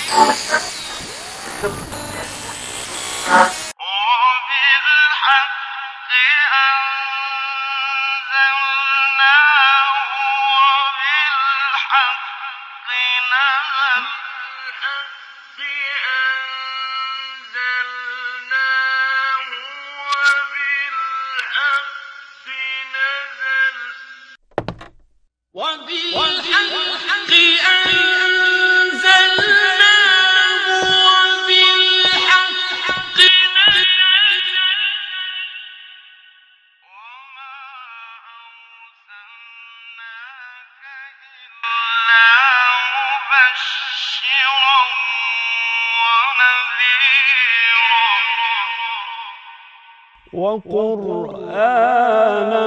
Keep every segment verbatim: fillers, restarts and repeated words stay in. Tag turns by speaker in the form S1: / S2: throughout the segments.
S1: وقرآنا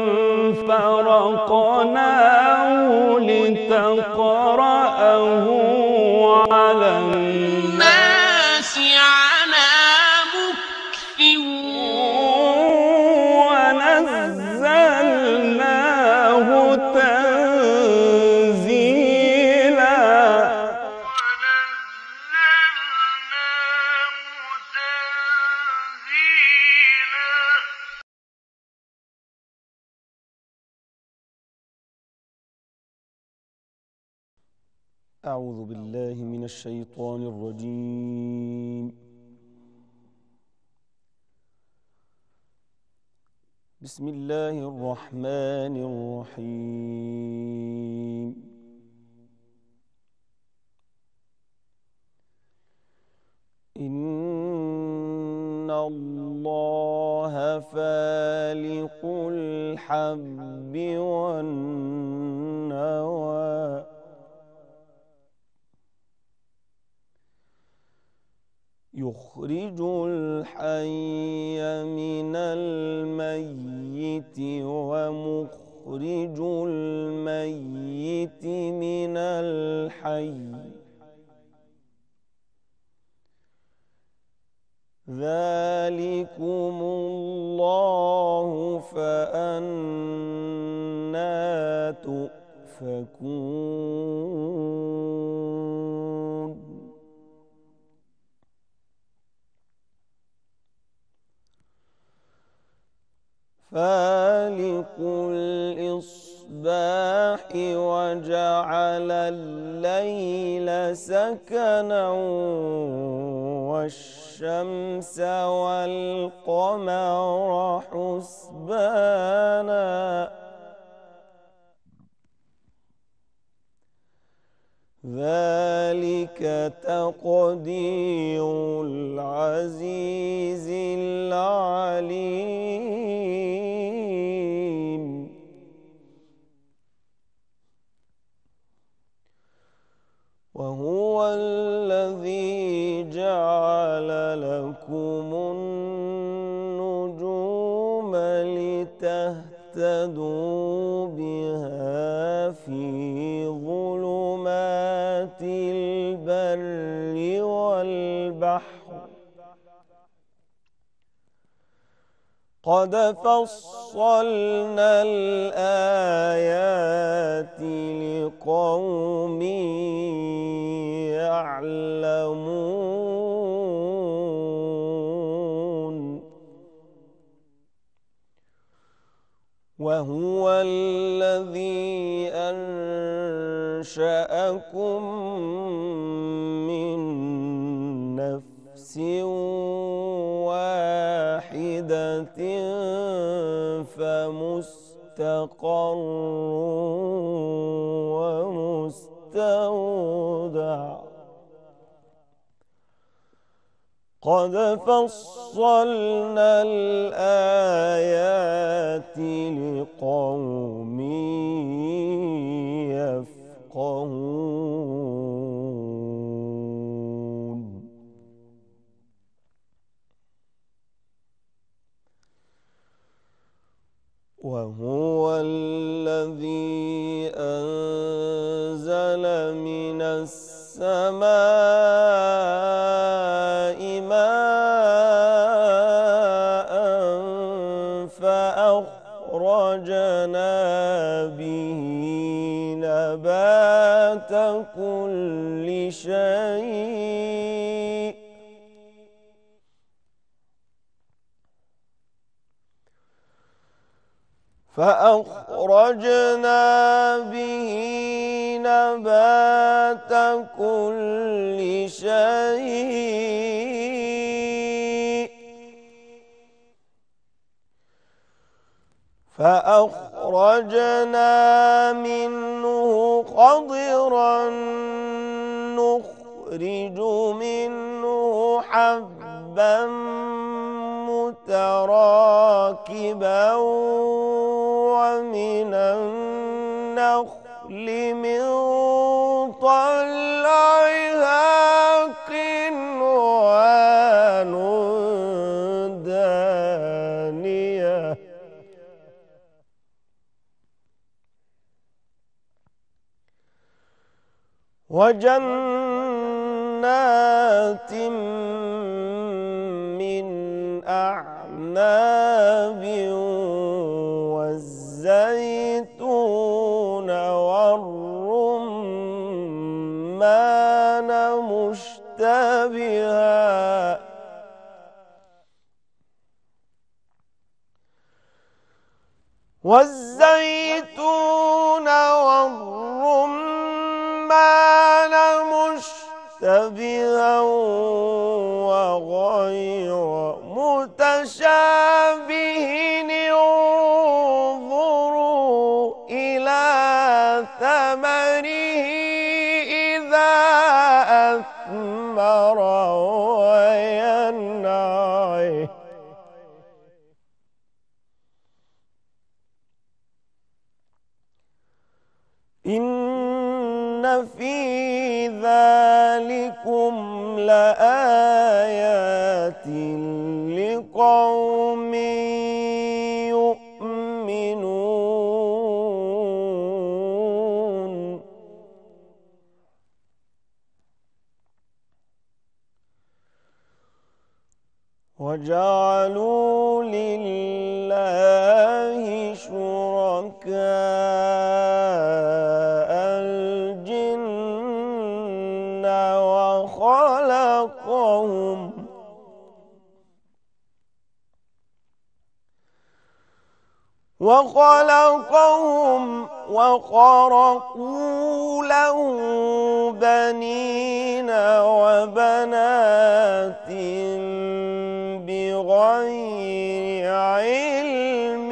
S1: فرقناه لتقرأه على الناس على مكث ونزلناه تنزيلا أعوذ بالله من الشيطان الرجيم. بسم الله الرحمن الرحيم. إن الله فالق الحب والنوى يخرج الحي من الميت ومخرج الميت من الحي ذلكم الله فأنى تؤفكون. فالق الإصباح وجعل الليل سكنا والشمس والقمر حسبانا ذلك تقدير العزيز العليم. وهو الذي جعل لكم النجوم لتهتدوا بها في ظلمات البر والبحر قد فصلنا الآيات لقوم يعلمون. وهو الذي أنشأكم من نفس واحدة فمستقر ومستودع قد فصلنا الآيات لقوم يفقهون. وهو الذي أنزل من السماء ماء فأخرجنا به نبات كل شيء فأخرجنا به نبات كل شيء فأخرجنا منه خضرا نخرج منه حبا متراكبا ومن النخل من طلعها قنوان دانية وجنات من أعناب والزيتون والرمان مشتبها والزيتون والرمان مشتبها وغير متشابه انظروا إلى ثمره إذا أثمر وينعه إن في ذلكم لآيات لقوم يؤمنون وجعلوا لله شركاء الجن وخلقهم وخلقهم وخرقوا له بنين وبنات بغير علم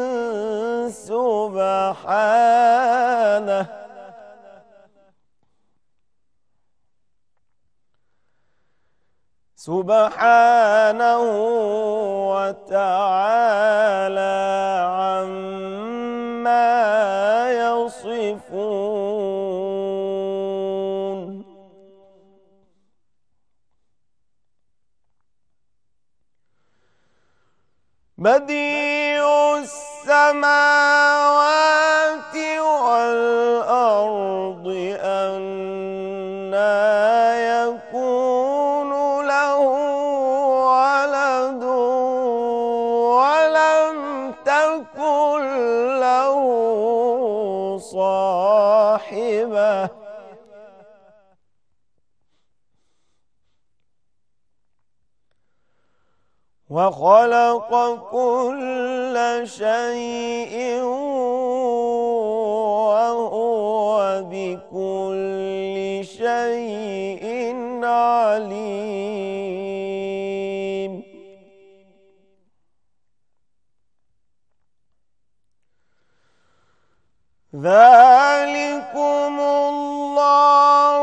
S1: سبحانه سبحانه وتعالى عما يصفون بديع السماوات والأرض أنى يكون له ولد ولم تكن له صاحبة وخلق كل شيء وهو بكل شيء عليم ذلكم الله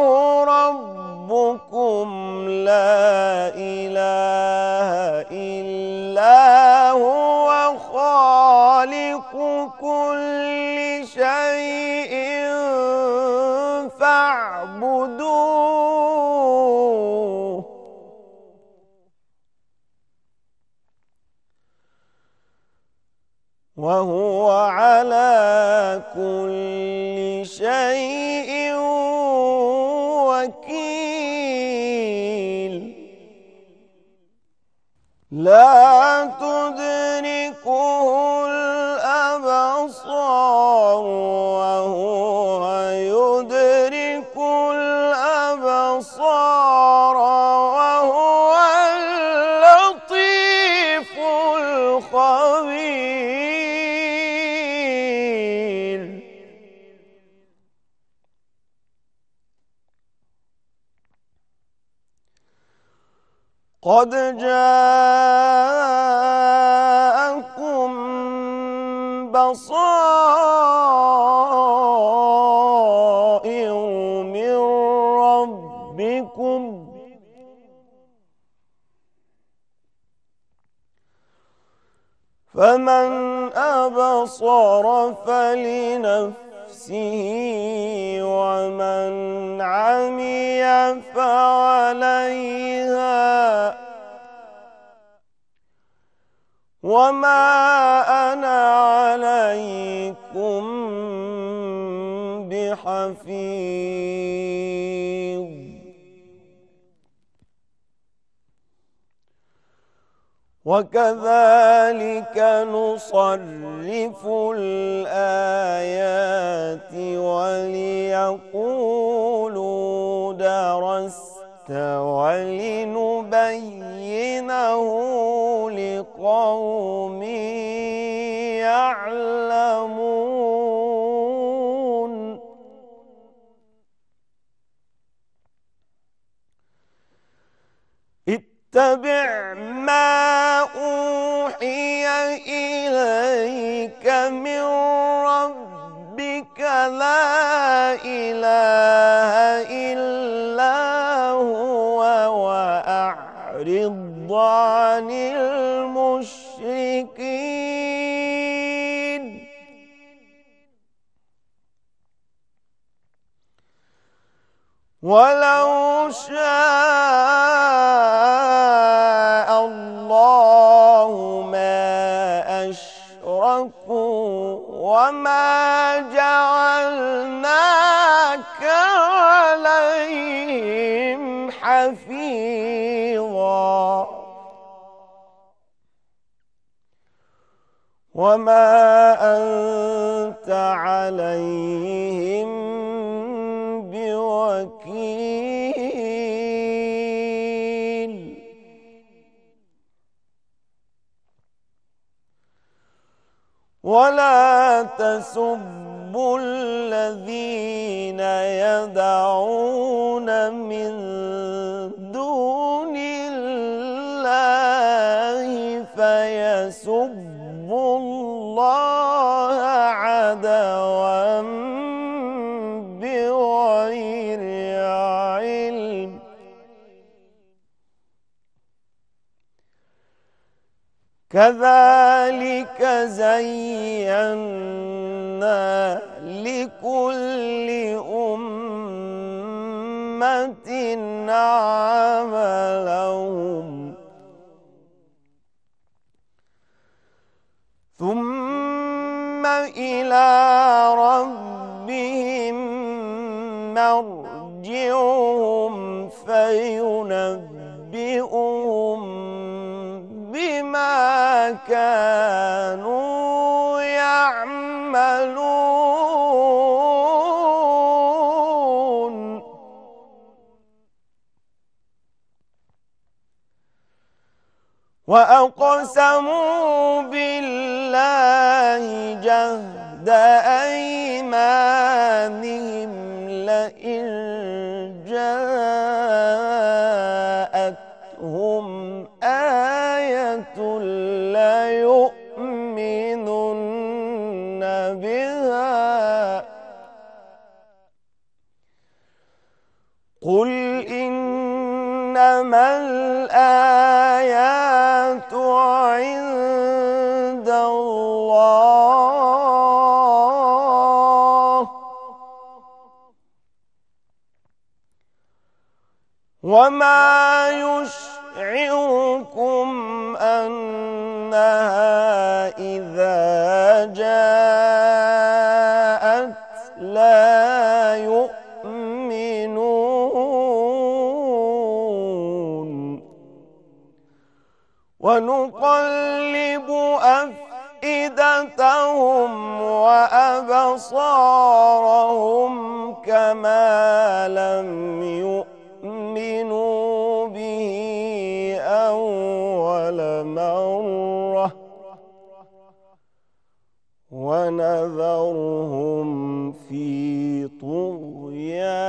S1: ربكم لا إله إلا هو خالق كل شيء فاعبدوه وهو على كل شيء وكيل لا تدركه الأبصار وهو يدرك الأبصار وهو اللطيف الخبير قد جاءكم بصائر من ربكم فمن أبصر فلنفسه ومن عمي فعليها وما أنا عليكم بحفيظ وكذلك نصرف الآيات وليقولوا درست ولنبينه لقوم يعلمون اتبع ما أوحي إليك من ربك لا إله إلا هو وأعرض عن المشركين ولو شاء الله ما أشركوا وما جعلناك عليهم حفيظا وما أنت عليهم بوكيل ولا تسبوا الذين يدعون من دون الله فيسبوا الله عدوا بغير علم كذلك زينا لكل أمة عملهم ثم إلى ربهم مرجعهم فينبئهم بما كانوا يعملون وأقسموا بالله جهد أيمانهم لئن جاءتهم آية ليؤمنن بها قل إنما الآيات عند الله وما يشعركم أنها إذا جاءت لا يؤمنون ونقلب أفئدتهم وأبصارهم كما لم يؤمنوا به أول مرة ونذرهم في طغيانهم